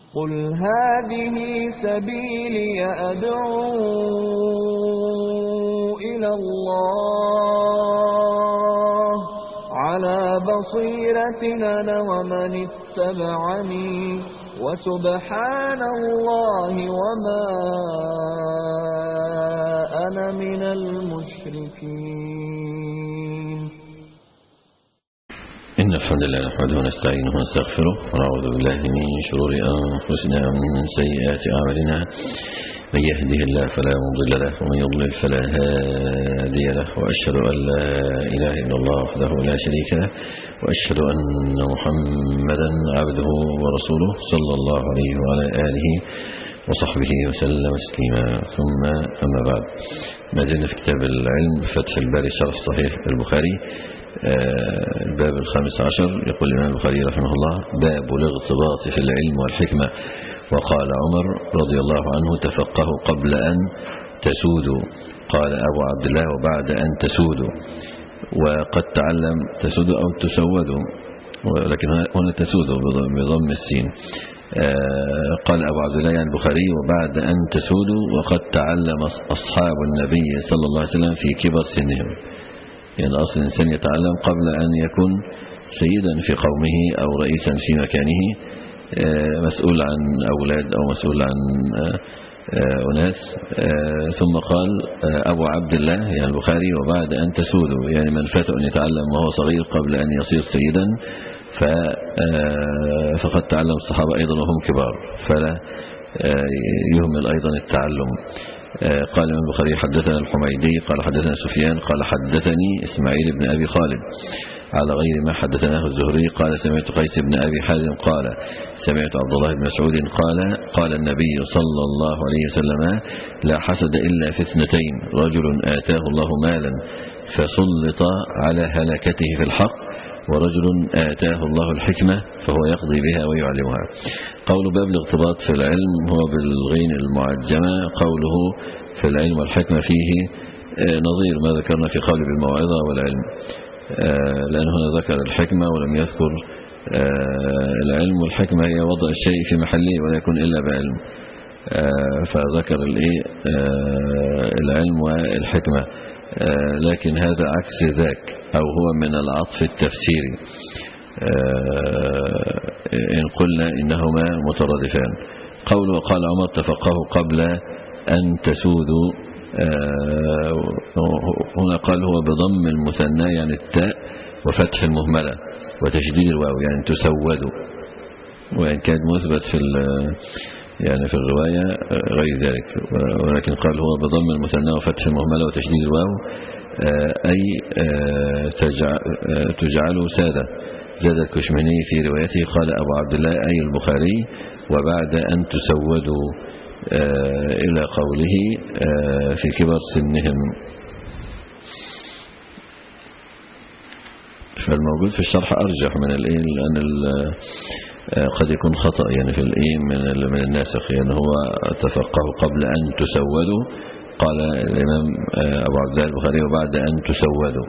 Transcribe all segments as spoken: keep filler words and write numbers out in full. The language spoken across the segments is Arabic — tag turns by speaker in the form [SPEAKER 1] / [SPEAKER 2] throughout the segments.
[SPEAKER 1] قل هذه سبيلي أدعو إلى الله على بصيرة أنا ومن اتبعني وسبحان الله وما أنا من المشركين.
[SPEAKER 2] إن الحمد لله نحمده ونستعينه ونستغفره ونعوذ بالله من شرور أنفسنا ومن سيئات أعمالنا. من يهده الله فلا مضل له ومن يضلل فلا هادي له، وأشهد أن لا إله إلا الله وحده لا شريك له، وأشهد أن محمدا عبده ورسوله صلى الله عليه وعلى آله وصحبه وسلم تسليما. ثم أما بعد، ما زلنا في كتاب العلم فتح الباري شرح صحيح البخاري، الباب الخامس عشر. يقول الإمام البخاري رحمه الله: باب الاغتباط في العلم والحكمة. وقال عمر رضي الله عنه: تفقهوا قبل أن تسودوا. قال أبو عبد الله: وبعد أن تسودوا. وقد تعلم تسودوا أو تسودوا، ولكن هنا تسودوا بضم السين. قال أبو عبد الله يعني البخاري: وبعد أن تسودوا، وقد تعلم أصحاب النبي صلى الله عليه وسلم في كبر سنهم. يعني أصل الإنسان يتعلم قبل أن يكون سيدا في قومه أو رئيسا في مكانه، مسؤول عن أولاد أو مسؤول عن أناس. ثم قال أبو عبد الله يعني البخاري: وبعد أن تسودوا، يعني من فات أن يتعلم وهو صغير قبل أن يصير سيدا فقد تعلم الصحابة أيضا وهم كبار، فلا يهمل أيضا التعلم. قال الإمام البخاري: حدثنا الحميدي قال حدثنا سفيان قال حدثني إسماعيل بن أبي خالد على غير ما حدثناه الزهري. قال: سمعت قيس بن أبي حازم قال: سمعت عبد الله بن مسعود قال: قال النبي صلى الله عليه وسلم: لا حسد إلا في اثنتين، رجل آتاه الله مالا فسلط على هلكته في الحق، ورجل آتاه الله الحكمة فهو يقضي بها ويعلمها. قول باب الاغتباط في العلم هو بالغين المعجمة. قوله في العلم والحكمة فيه نظير ما ذكرنا في قول بالموعظة والعلم، لأنه هنا ذكر الحكمة ولم يذكر العلم. والحكمة هي وضع الشيء في محله ولا يكون إلا بعلم، فذكر العلم والحكمة، لكن هذا عكس ذاك أو هو من العطف التفسيري إن قلنا إنهما مترادفان. قول وقال عمر: تفقهوا قبل أن تسودوا. هنا قال هو بضم المثنى يعني التاء وفتح المهملة وتشديد الواو يعني تسودوا، وإن كان مثبت في يعني في الرواية غير ذلك، ولكن قال هو بضم المثنى وفتح المهملة وتشديد الواو، أي تجعلوا سادة. زاد الكشميني في روايته قال أبو عبد الله أي البخاري: وبعد أن تسودوا، إلى قوله في كبر سنهم. فالموجود في الشرح أرجح من الإيه، لأن قد يكون خطأ يعني في الإيه من من الناسخ، يعني هو تفقهوا قبل أن تسودوا. قال الإمام أبو عبد الله البخاري: وبعد أن تسودوا.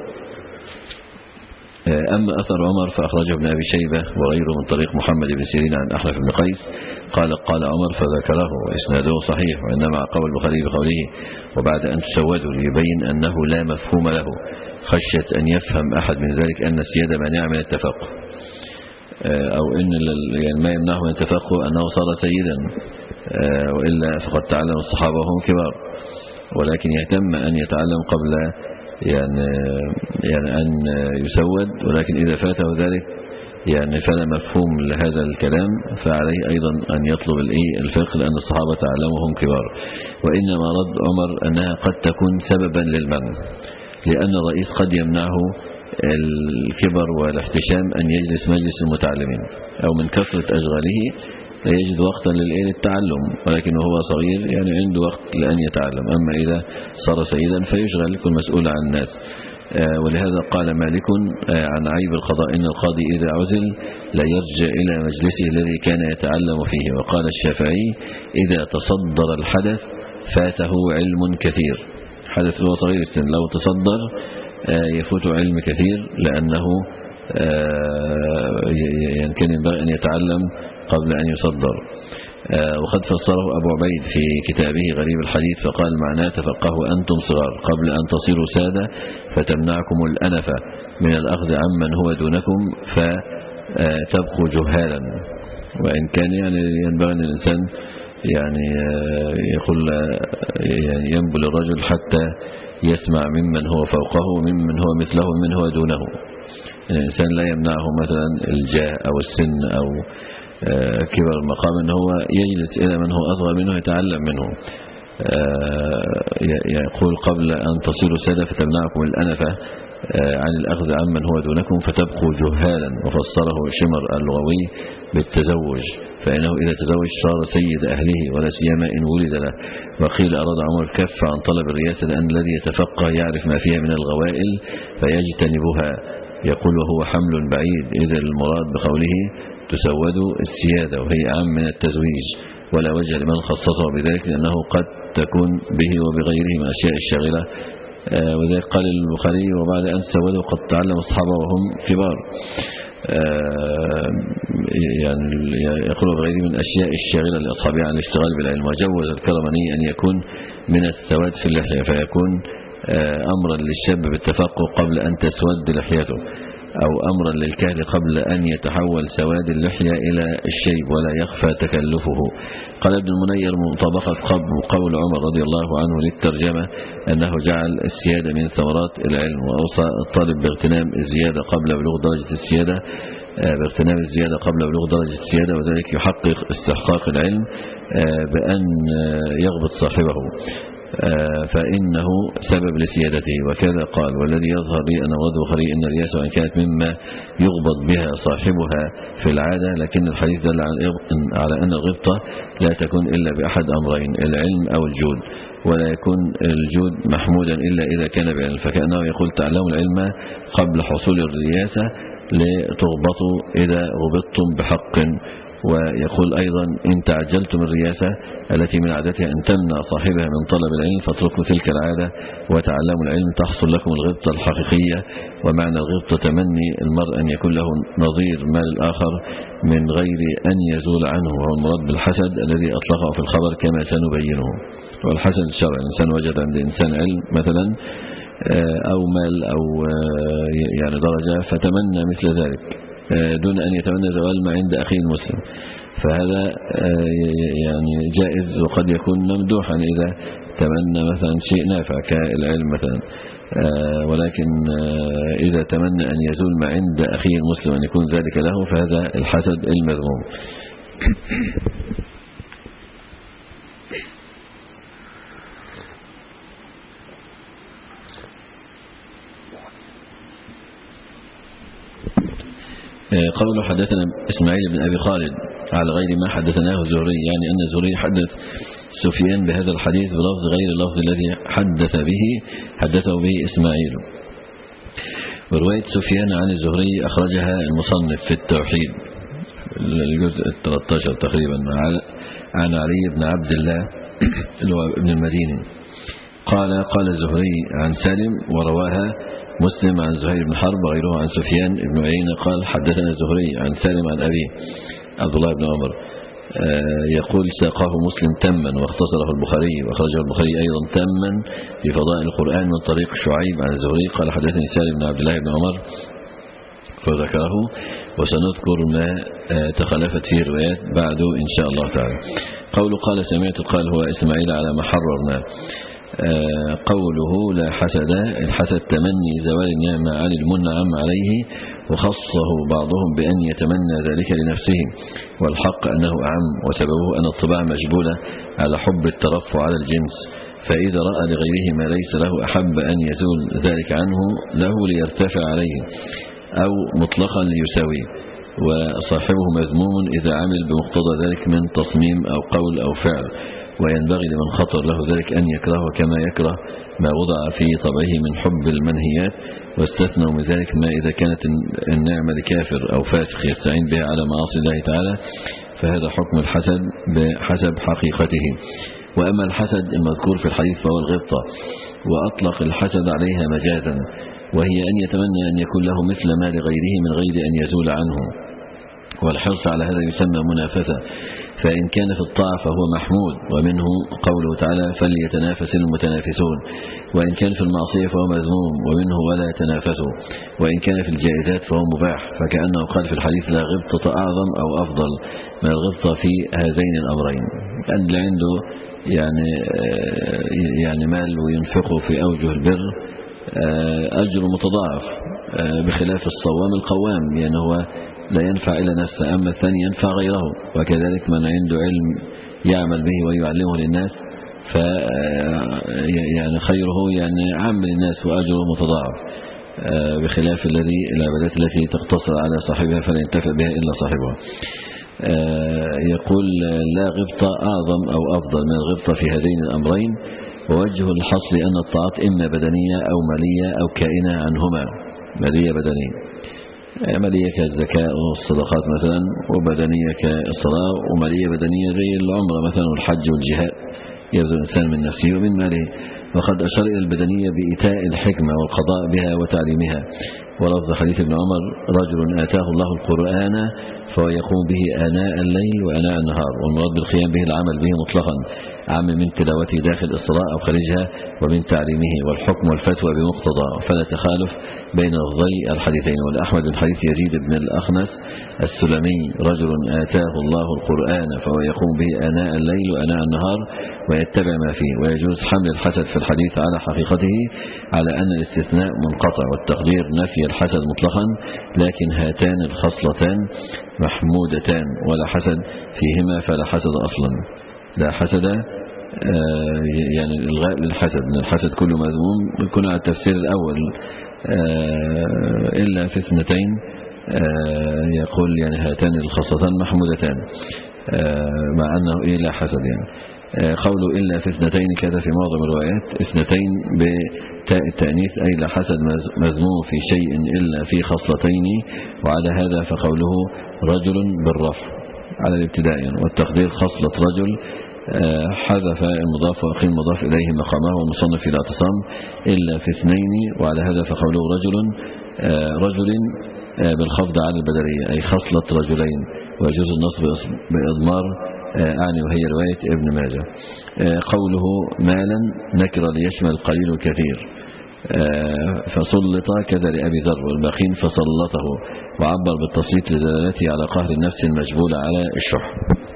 [SPEAKER 2] أما أثر عمر فأخرجه ابن أبي شيبة وغيره من طريق محمد بن سيرين عن أحنف بن قيس قال: قال عمر فذكره وإسناده صحيح، وإنما قول البخاري بقوله وبعد أن تسودوا ليبين أنه لا مفهوم له، خشية أن يفهم أحد من ذلك أن السيادة مانعة من التفقه، أو إن يعني ما يمنعه من التفقه أنه صار سيدا، وإلا فقد تعلم الصحابة وهم كبار، ولكن يهتم أن يتعلم قبل يعني يعني أن يسود، ولكن إذا فاته ذلك يعني فلا مفهوم لهذا الكلام، فعليه أيضا أن يطلب الفقه، لأن الصحابة تعلمهم كبار. وإنما رد عمر أنها قد تكون سببا للمنع، لأن الرئيس قد يمنعه الكبر والاحتشام أن يجلس مجلس المتعلمين، أو من كثرة أشغاله لا يجد وقتا للتعلم، ولكن هو صغير يعني عنده وقت لأن يتعلم. أما إذا صار سيدا فيشغل، يكون مسؤول عن الناس. ولهذا قال مالك عن عيب القضاء: إن القاضي إذا عزل لا يرجع إلى مجلسه الذي كان يتعلم فيه. وقال الشافعي: إذا تصدر الحدث فاته علم كثير. حدث هو صغير السن لو تصدر يفوت علم كثير، لأنه يعني كان ينبغي أن يتعلم قبل أن يصدر. وقد فسره أبو عبيد في كتابه غريب الحديث فقال معناه تفقهوا أنتم صغار قبل أن تصيروا سادة فتمنعكم الأنفة من الأخذ عمن هو دونكم فتبقوا جهالا. وإن كان يعني ينبغي أن الإنسان يعني يقول يعني ينبل الرجل حتى يسمع ممن هو فوقه وممن هو مثله وممن هو دونه. الإنسان لا يمنعه مثلا الجاه أو السن أو كبر المقام أنه هو يجلس إلى من هو أصغر منه يتعلم منه. يقول قبل أن تصيروا سادة فتمنعكم الأنفة عن الأخذ عمن هو دونكم فتبقوا جهالا. وفسره شمر اللغوي بالتزوج فإنه إذا تزوج صار سيد أهله ولا سيما إن ولد له. وقيل أراد عمر الكف عن طلب الرياسة لأن الذي يتفقه يعرف ما فيها من الغوائل فيجتنبها. يقول وهو حمل بعيد إذا المراد بقوله تسود السيادة وهي أعم من التزويج ولا وجه لمن خصصه بذلك لأنه قد تكون به وبغيره من أشياء الشاغلة. آه وذلك قال البخاري وبعد أن سودوا قد تعلم أصحابه وهم كبار. آه يعني يقول بغيره من أشياء الشاغلة لأصحابه عن الاشتغال بالعلم. وجوز الكرماني أن يكون من السواد في اللحية فيكون آه أمرا للشاب بالتفقه قبل أن تسود لحيته أو أمرا للكهل قبل أن يتحول سواد اللحية إلى الشيب ولا يخفى تكلفه. قال ابن المنير مطابقة قول عمر رضي الله عنه للترجمة أنه جعل السيادة من ثمرات العلم وأوصى الطالب باغتنام الزيادة قبل بلوغ درجة السيادة باغتنام الزيادة قبل بلوغ درجة السيادة وذلك يحقق استحقاق العلم بأن يغبط صاحبه فإنه سبب لسيادته. وكذا قال والذي يظهر لي أن مراد البخاري أن الرياسة وإن كانت مما يغبط بها صاحبها في العادة لكن الحديث دل على أن الغبطة لا تكون إلا بأحد أمرين العلم أو الجود ولا يكون الجود محمودا إلا إذا كان بعلم. فكأنه يقول تعلموا العلم قبل حصول الرياسة لتغبطوا إذا غبطتم بحق. ويقول أيضا إن تعجلتم الرياسة التي من عادتها أن تمنع صاحبها من طلب العلم فاتركوا تلك العادة وتعلموا العلم تحصل لكم الغبطة الحقيقية. ومعنى الغبطة تمني المرء أن يكون له نظير ما للآخر من غير أن يزول عنه وهو المراد بالحسد الذي أطلقه في الخبر كما سنبينه. والحسد الشرعي الإنسان وجد عند إنسان علم مثلا أو مال أو يعني درجة فتمنى مثل ذلك دون أن يتمنى زوال ما عند أخيه المسلم فهذا يعني جائز وقد يكون ممدوحا إذا تمنى مثلا شيء نافع كالعلم مثلا. ولكن إذا تمنى أن يزول ما عند أخيه المسلم أن يكون ذلك له فهذا الحسد المذموم. قوله حدثنا إسماعيل بن أبي خالد على غير ما حدثناه الزهري يعني أن الزهري حدث سفيان بهذا الحديث بلفظ غير اللفظ الذي حدث به حدثه به إسماعيل. ورواية سفيان عن الزهري أخرجها المصنف في التوحيد الجزء الثالث عشر تقريبا عن علي بن عبد الله ابن المديني قال قال الزهري عن سالم ورواها مسلم عن زهير بن حرب وغيره عن سفيان بن عيينة قال حدثنا الزهري عن سالم عن أبيه عبد الله بن عمر يقول ساقاه مسلم تما واختصره البخاري وأخرجه البخاري أيضا تما في فضائل القرآن من طريق شعيب عن الزهري قال حدثني سالم بن عبد الله بن عمر فذكره وسنذكر ما تخلفت فيه الروايات بعد إن شاء الله تعالى. قوله قال سمعت قال هو إسماعيل على ما حررنا. قوله لا حسد الحسد تمني زوال النعمة عن المنعم عليه وخصه بعضهم بأن يتمنى ذلك لنفسه والحق أنه أعم وسببه أن الطباع مجبولة على حب الترفع على الجنس فإذا رأى لغيره ما ليس له أحب أن يزول ذلك عنه له ليرتفع عليه أو مطلقا ليساويه وصاحبه مذموم إذا عمل بمقتضى ذلك من تصميم أو قول أو فعل وينبغي لمن خطر له ذلك أن يكرهه كما يكره ما وضع في طبعه من حب المنهيات واستثنوا من ذلك ما إذا كانت النعمة لكافر أو فاسق يستعين بها على معاصي الله تعالى فهذا حكم الحسد بحسب حقيقته. وأما الحسد المذكور في الحديث فهو الغبطة وأطلق الحسد عليها مجازا وهي أن يتمنى أن يكون له مثل ما لغيره من غير أن يزول عنه والحرص على هذا يسمى منافسة. فإن كان في الطاعة فهو محمود، ومنه قوله تعالى فليتنافس المتنافسون. وإن كان في المعصية فهو مذموم، ومنه ولا تنافسوا. وإن كان في الجائزات فهو مباح، فكأنه قال في الحديث لا غبطة أعظم أو أفضل من الغبطة في هذين الأمرين. اللي عنده يعني يعني مال وينفقه في أوجه البر أجر متضاعف، بخلاف الصوام القوام يعني هو لا ينفع إلا نفسه، أما الثاني ينفع غيره. وكذلك من عنده علم يعمل به ويعلمه للناس ف يعني خيره يعني عام للناس وأجره متضاعف، بخلاف الذي العبادات التي تقتصر على صاحبها فلا ينتفع بها إلا صاحبها. يقول لا غبطة أعظم أو أفضل من الغبطة في هذين الأمرين. ووجه الحصر أن الطاعات إما بدنية أو مالية أو كائنة عنهما. مالية بدنية مالية كالزكاة والصدقات مثلا، وبدنية كالصلاة، ومالية بدنية زي العمرة مثلا والحج والجهاد يبذل الإنسان من نفسه ومن ماله. وقد أشار إلى البدنية بإيتاء الحكمة والقضاء بها وتعليمها. ولفظ حديث ابن عمر رجل آتاه الله القرآن فهو يقوم به آناء الليل وآناء النهار، والمراد بالقيام به العمل به مطلقا، عام من تلاوته داخل الصلاة أو خارجها، ومن تعليمه والحكم والفتوى بمقتضى، فلا تخالف بين لفظي الحديثين. والأحمد من حديث يزيد بن الأخنس السلمي رجل آتاه الله القرآن فهو يقوم به آناء الليل وآناء النهار ويتبع ما فيه. ويجوز حمل الحسد في الحديث على حقيقته على أن الاستثناء منقطع، والتقدير نفي الحسد مطلقا، لكن هاتان الخصلتان محمودتان ولا حسد فيهما، فلا حسد أصلا. لا حسد يعني الغاء للحسد، من الحسد كله مذموم. يكون على التفسير الأول إلا في اثنتين يقول يعني هاتان الخصلتان محمودتان، مع أنه إيه لا حسد يعني. قوله إلا في اثنتين كذا في معظم الروايات اثنتين بتاء التأنيث، أي لا حسد مذموم في شيء إلا في خصلتين. وعلى هذا فقوله رجل بالرفع على الابتداء يعني، والتقدير خصلة رجل حذف المضاف وأقيم المضاف إليه مقامه، والمصنف لا تصم إلا في اثنين. وعلى هذا فقوله رجل رجل بالخفض على البدرية، أي خصلة رجلين. ويجوز النصب بإضمار أعني، وهي رواية ابن ماجه. قوله مالا نكر ليشمل القليل والكثير، فسلط كذا لأبي ذر، والباقين فسلطه، وعبر بالتسليط لدلالته على قهر النفس المجبولة على الشح.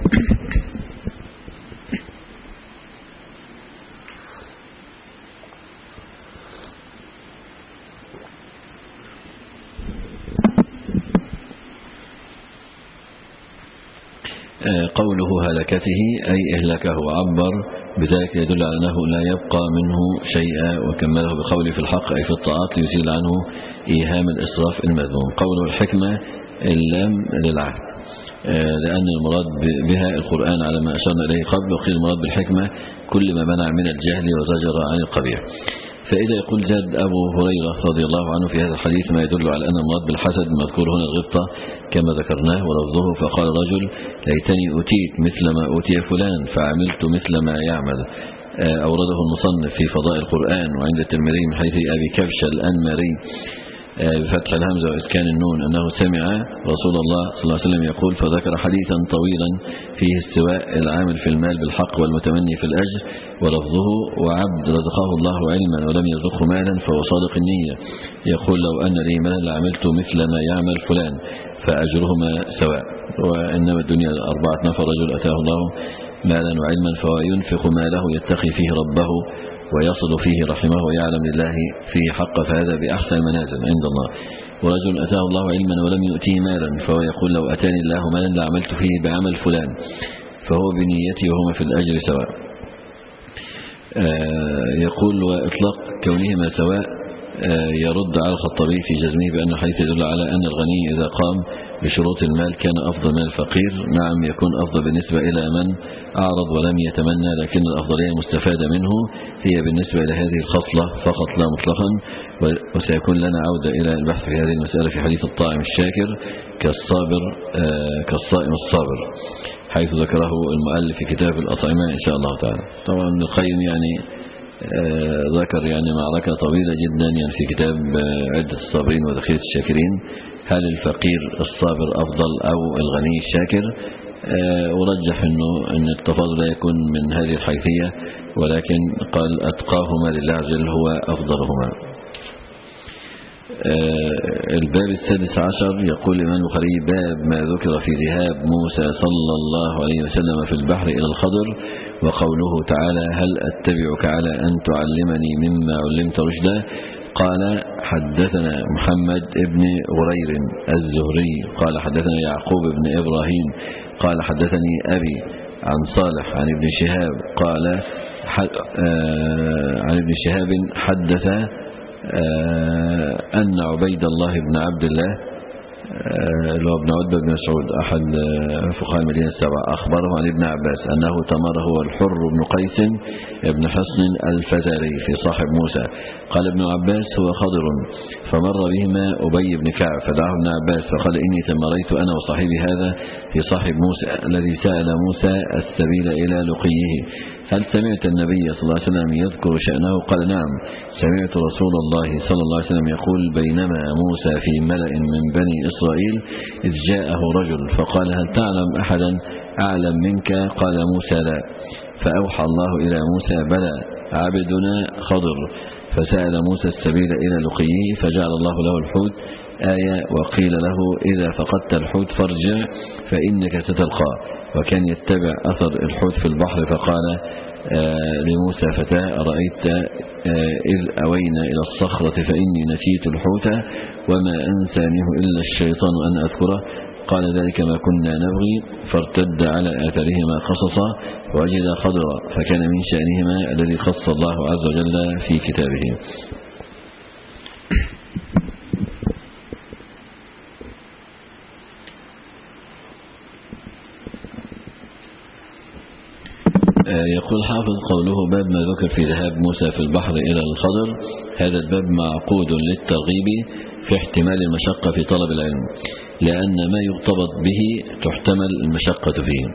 [SPEAKER 2] قوله هلكته أي إهلكه، عبر بذلك يدل على أنه لا يبقى منه شيئا، وكمله بقوله في الحق أي في الطاعات ليزيل عنه إيهام الإسراف المذموم. قوله الحكمة اللام للعهد، لأن المراد بها القرآن على ما أشرنا إليه قبل، وقيل المراد بالحكمة كل ما منع من الجهل وزجر عن القبيح. فإذا يقول جد أبو هريرة رضي الله عنه في هذا الحديث ما يدل على أن المراد بالحسد المذكور هنا الغبطة كما ذكرناه، ولفظه فقال رجل ليتني أتيت مثل ما أوتي فلان فعملت مثل ما يعمل. أورده المصنف في فضاء القرآن، وعند الترمذي من حديث أبي كبش الأنماري بفتح الهمزة وإسكان النون أنه سمع رسول الله صلى الله عليه وسلم يقول، فذكر حديثا طويلا فيه استواء العامل في المال بالحق والمتمني في الأجر، ولفظه وعبد رزقه الله علما ولم يرزقه مالا فهو صادق النية، يقول لو أن لي مالا لعملت مثل ما يعمل فلان فأجرهما سواء. وإنما الدنيا أربعة نفر، رجل أتاه الله مالا وعلما فهو ينفق ماله يتقي فيه ربه ويصل فيه رحمه ويعلم لله فيه حق، فهذا بأحسن المنازل عند الله. ورجل أتاه الله علما ولم يؤتيه مالا فهو يقول لو أتاني الله مالا لعملت فيه بعمل فلان، فهو بنيته وهما في الأجر سواء. يقول وإطلاق كونهما سواء يرد على الخطابي في جزمه بأن حيث يدل على أن الغني إذا قام بشروط المال كان أفضل من الفقير. نعم يكون أفضل بالنسبة إلى من أعرض ولم يتمنى، لكن الأفضلية المستفادة منه هي بالنسبة إلى هذه الخصلة فقط لا مطلقا. وسيكون لنا عودة إلى البحث في هذه المسألة في حديث الطائم الشاكر كالصابر كالصائم الصابر، حيث ذكره المؤلف في كتاب الأطعمة إن شاء الله تعالى. طبعا ابن القيم يعني ذكر يعني معركة طويلة جدا يعني في كتاب عدة الصابرين وذخيرة الشاكرين هل الفقير الصابر أفضل أو الغني الشاكر؟ ورجح أنه أن التفاضل لا يكون من هذه الحيثية، ولكن قال أتقاهما لله عز وجل هو أفضلهما. الباب السادس عشر يقول الإمام البخاري: باب ما ذكر في ذهاب موسى صلى الله عليه وسلم في البحر إلى الخضر، وقوله تعالى: هل أتبعك على أن تعلمني مما علمت رشدا. قال: حدثنا محمد بن غرير الزهري قال حدثنا يعقوب بن إبراهيم قال حدثني أبي عن صالح عن ابن شهاب قال عن ابن شهاب حدث أن عبيد الله بن عبد الله اللي هو ابن عتبة بن مسعود أحد فقهاء المدينة السبعة أخبره عن ابن عباس أنه تمر هو الحر بن قيس بن حصن الفزاري في صاحب موسى. قال ابن عباس: هو خضر، فمر بهما أبي بن كعب فدعاه ابن عباس فقال: إني تمريت أنا وصاحبي هذا في صاحب موسى الذي سأل موسى السبيل إلى لقيه، هل سمعت النبي صلى الله عليه وسلم يذكر شأنه؟ قال: نعم، سمعت رسول الله صلى الله عليه وسلم يقول: بينما موسى في ملأ من بني إسرائيل إذ جاءه رجل فقال: هل تعلم أحدا أعلم منك؟ قال موسى: لا. فأوحى الله إلى موسى: بلى، عبدنا خضر. فسأل موسى السبيل إلى لقيه فجعل الله له الحوت آية، وقيل له: إذا فقدت الحوت فارجع فإنك ستلقاه. وكان يتبع أثر الحوت في البحر فقال آه لموسى: فتاه أرأيت آه إذ أوينا إلى الصخرة فإني نسيت الحوت وما أنسانيه إلا الشيطان أن أذكره. قال: ذلك ما كنا نبغي. فارتد على آثارهما قصصا ووجد خضرا، فكان من شأنهما الذي خص الله عز وجل في كتابه. يقول حافظ: قوله باب ما ذكر في ذهاب موسى في البحر إلى الخضر، هذا الباب معقود للترغيب في احتمال المشقة في طلب العلم، لأن ما يغتبط به تحتمل المشقة فيه،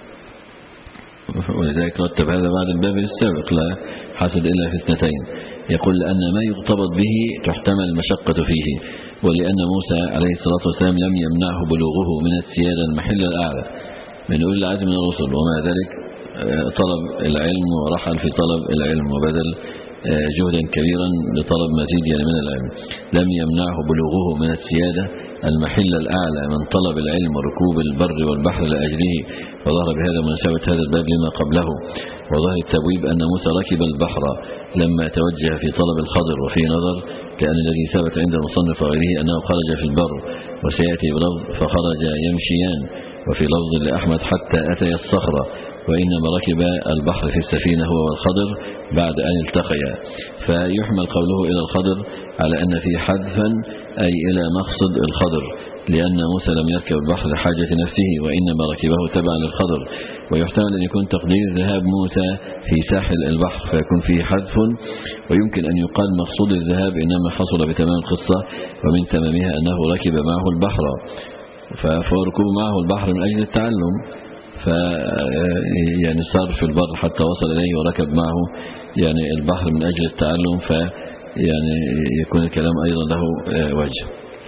[SPEAKER 2] ولذلك رتب هذا بعد الباب السابق: لا حسد إلا في اثنتين. يقول: لأن ما يغتبط به تحتمل المشقة فيه، ولأن موسى عليه الصلاة والسلام لم يمنعه بلوغه من السيادة المحل الأعلى من أولي العزم من الرسل، ومع ذلك طلب العلم ورحل في طلب العلم وبذل جهدا كبيرا لطلب مزيد يعني من العلم. لم يمنعه بلوغه من السيادة المحل الأعلى من طلب العلم وركوب البر والبحر لأجله، وظهر بهذا مناسبة هذا الباب لما قبله. وظهر التبويب أن موسى ركب البحر لما توجه في طلب الخضر، وفي نظر لأن الذي ثبت عند المصنف وغيره أنه خرج في البر، وسيأتي بلفظ فخرج يمشيان، وفي لفظ لأحمد حتى أتي الصخرة، وإنما ركب البحر في السفينة هو والخضر بعد أن التقيا. فيحمل قوله إلى الخضر على أن في حذفا أي إلى مقصد الخضر، لأن موسى لم يركب البحر لحاجة نفسه وإنما ركبه تبعا للخضر. ويحتمل أن يكون تقدير ذهاب موسى في ساحل البحر فيكون فيه حذف، ويمكن أن يقال مقصود الذهاب إنما حصل بتمام القصة، ومن تمامها أنه ركب معه البحر، فركوب معه البحر من أجل التعلم، ف يعني صار في البر حتى وصل إليه وركب معه يعني البحر من أجل التعلم، ف يعني يكون الكلام أيضا له وجه.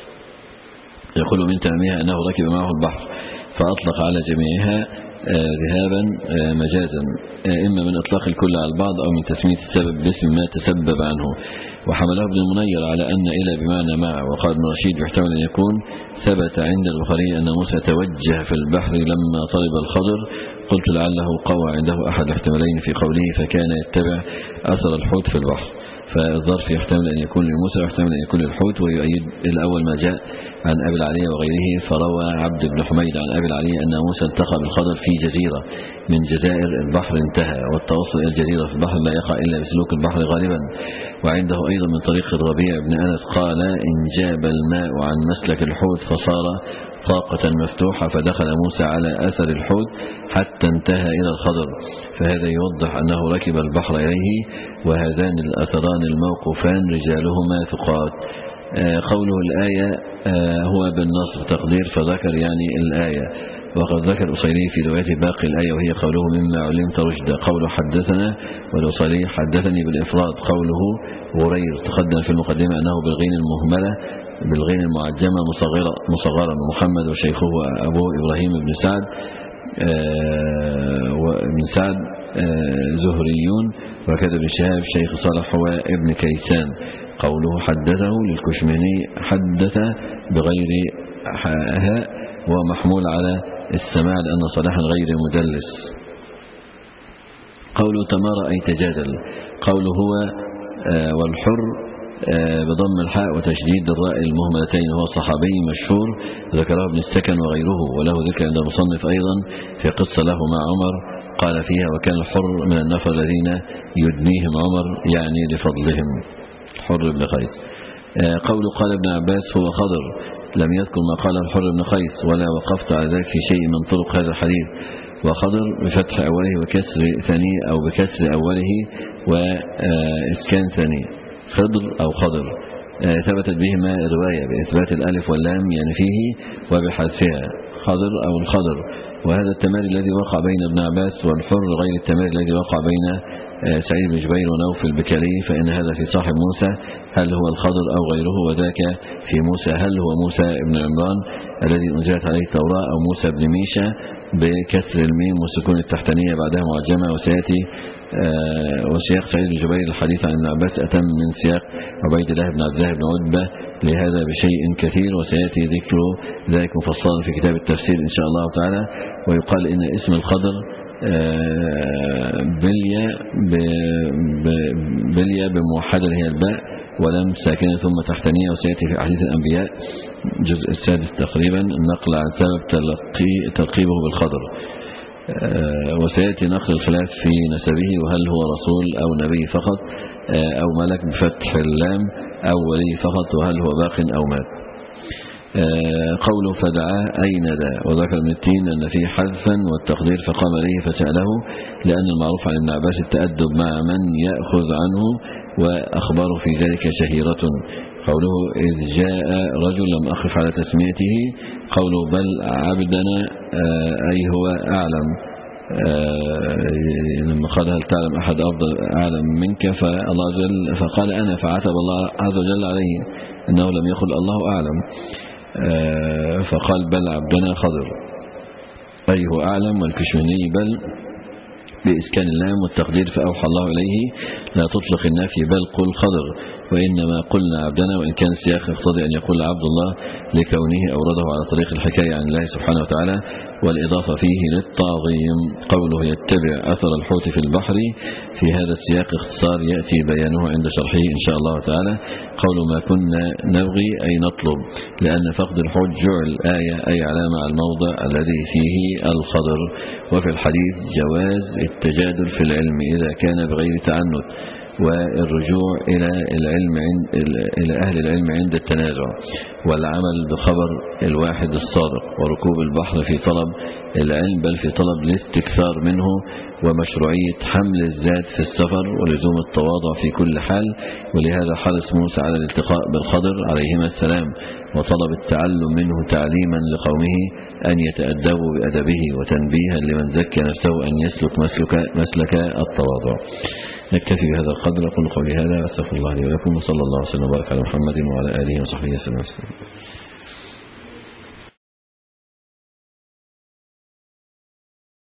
[SPEAKER 2] يقول من تمامها أنه ركب معه البحر، فأطلق على جميعها ذهابا مجازا، إما من إطلاق الكل على البعض أو من تسمية السبب باسم ما تسبب عنه. وحمله ابن المنير على أن إلى بمعنى مع. وقال ابن رشيد يحتمل أن يكون ثبت عند البخاري أن موسى توجه في البحر لما طلب الخضر، قلت لعله قوى عنده أحد الاحتمالين في قوله فكان يتبع أثر الحوت في البحر، فالظرف يحتمل أن يكون لموسى ويحتمل أن يكون للحوت. ويؤيد الأول ما جاء عن أبي العلي وغيره، فروى عبد بن حميد عن أبي العلي أن موسى التقى بالخضر في جزيرة من جزائر البحر انتهى، والتوصل إلى الجزيرة في البحر لا يقع إلا بسلوك البحر غالبا. وعنده أيضا من طريق الربيع بن أنس قال إن جاب الماء عن مسلك الحوت فصار طاقة مفتوحة، فدخل موسى على أثر الحوت حتى انتهى إلى الخضر، فهذا يوضح أنه ركب البحر إليه. وهذان الأثران الموقوفان رجالهما ثقات. قوله الآية هو بالنصب تقدير فذكر يعني الآية، وقد ذكر الأصيلي في رواية باقي الآية وهي قوله مما علمت رشدا. قوله حدثنا والأصيلي حدثني بالإفراد. قوله غرير تقدم في المقدمة أنه بالغين المهملة بالغين المعجمة مصغرة مصغرا، محمد وشيخه أبوه إبراهيم بن سعد وابن سعد زهريون، وكذا ابن شهاب شيخ صالح هو ابن كيسان. قوله حدثه للكشميني حدث بغير هاء ومحمول على السماع لأن صالحا غير مدلس. قوله تمارى أي تجادل. قوله هو والحر بضم الحاء وتشديد الراء المهملتين هو صحابي مشهور ذكره ابن السكن وغيره، وله ذكر عند المصنف أيضا في قصة له مع عمر قال فيها وكان الحر من النفر الذين يدنيهم عمر يعني لفضلهم، الحر بن قيس. قوله قال ابن عباس هو خضر، لم يذكر ما قال الحر بن قيس ولا وقفت على ذلك في شيء من طرق هذا الحديث. وخضر بفتح أوله وكسر ثانيه أو بكسر أوله وإسكان ثانيه، خضر أو خضر. ثبتت بهما رواية بإثبات الألف واللام يعني فيه وبحذفها، خضر أو الخضر. وهذا التماري الذي وقع بين ابن عباس والحر غير التماري الذي وقع بين سعيد بن جبير ونوف البكالي، فإن هذا في صاحب موسى هل هو الخضر أو غيره، وذاك في موسى هل هو موسى ابن عمران الذي أنزلت عليه التوراة أو موسى بن ميشا بكسر الميم وسكون التحتانية بعدها معجمة. وسيأتي وسياق سعيد بن جبير الحديث عن ابن عباس أتم من سياق عبيد الله بن عبد الله بن عتبة لهذا بشيء كثير، وسيأتي ذكر ذلك مفصلا في كتاب التفسير إن شاء الله تعالى. ويقال إن اسم الخضر بليا بليا بموحدة هي الباء ولم ساكنة ثم تحتانية، وسيأتي في أحاديث الأنبياء الجزء السادس تقريبا النقل عن سبب تلقي تلقيبه بالخضر. وسيأتي نقل الخلاف في نسبه وهل هو رسول أو نبي فقط أو ملك بفتح اللام أو ولي فقط، وهل هو باق أو مات. قوله فدعاه أي ندى. وذكر ابن التين أن فيه حذفا والتقدير فقام إليه فسأله، لأن المعروف عن ابن عباس التأدب مع من يأخذ عنه وأخباره في ذلك شهيرة. قوله إذ جاء رجل لم أخف على تسميته. قوله بل عبدنا أي هو أعلم، لما قال هل تعلم أحد أفضل أعلم منك فالله جل فقال أنا، فعتب الله عز وجل عليه أنه لم يقل الله أعلم، فقال بل عبدنا خضر أي هو أعلم. والكشميني بل بإسكان اللام والتقدير فأوحى الله إليه لا تطلق النفي بل قل خضر، وإنما قلنا عبدنا، وإن كان السياق يقتضي أن يقول عبد الله لكونه أورده على طريق الحكاية عن الله سبحانه وتعالى، والإضافة فيه للتعظيم. قوله يتبع أثر الحوت في البحر في هذا السياق اختصار يأتي بيانه عند شرحه إن شاء الله تعالى. قول ما كنا نبغي أي نطلب، لأن فقد الحوت جعل آية أي علامة على الموضع الذي فيه الخضر. وفي الحديث جواز التجادل في العلم إذا كان بغير تعنت، والرجوع إلى العلم عند إلى أهل العلم عند التنازع، والعمل بخبر الواحد الصادق، وركوب البحر في طلب العلم بل في طلب الاستكثار منه، ومشروعية حمل الزاد في السفر، ولزوم التواضع في كل حال. ولهذا حرص موسى على الالتقاء بالخضر عليهما السلام، وطلب التعلم منه تعليما لقومه أن يتأدبوا بأدبه، وتنبيها لمن زكى نفسه أن يسلك مسلك, مسلك التواضع. نكتفي بهذا القدر. أقول قولي هذا أستغفر الله لي ولكم، وصلى الله وسلم وبارك على محمد وعلى آله وصحبه وسلم.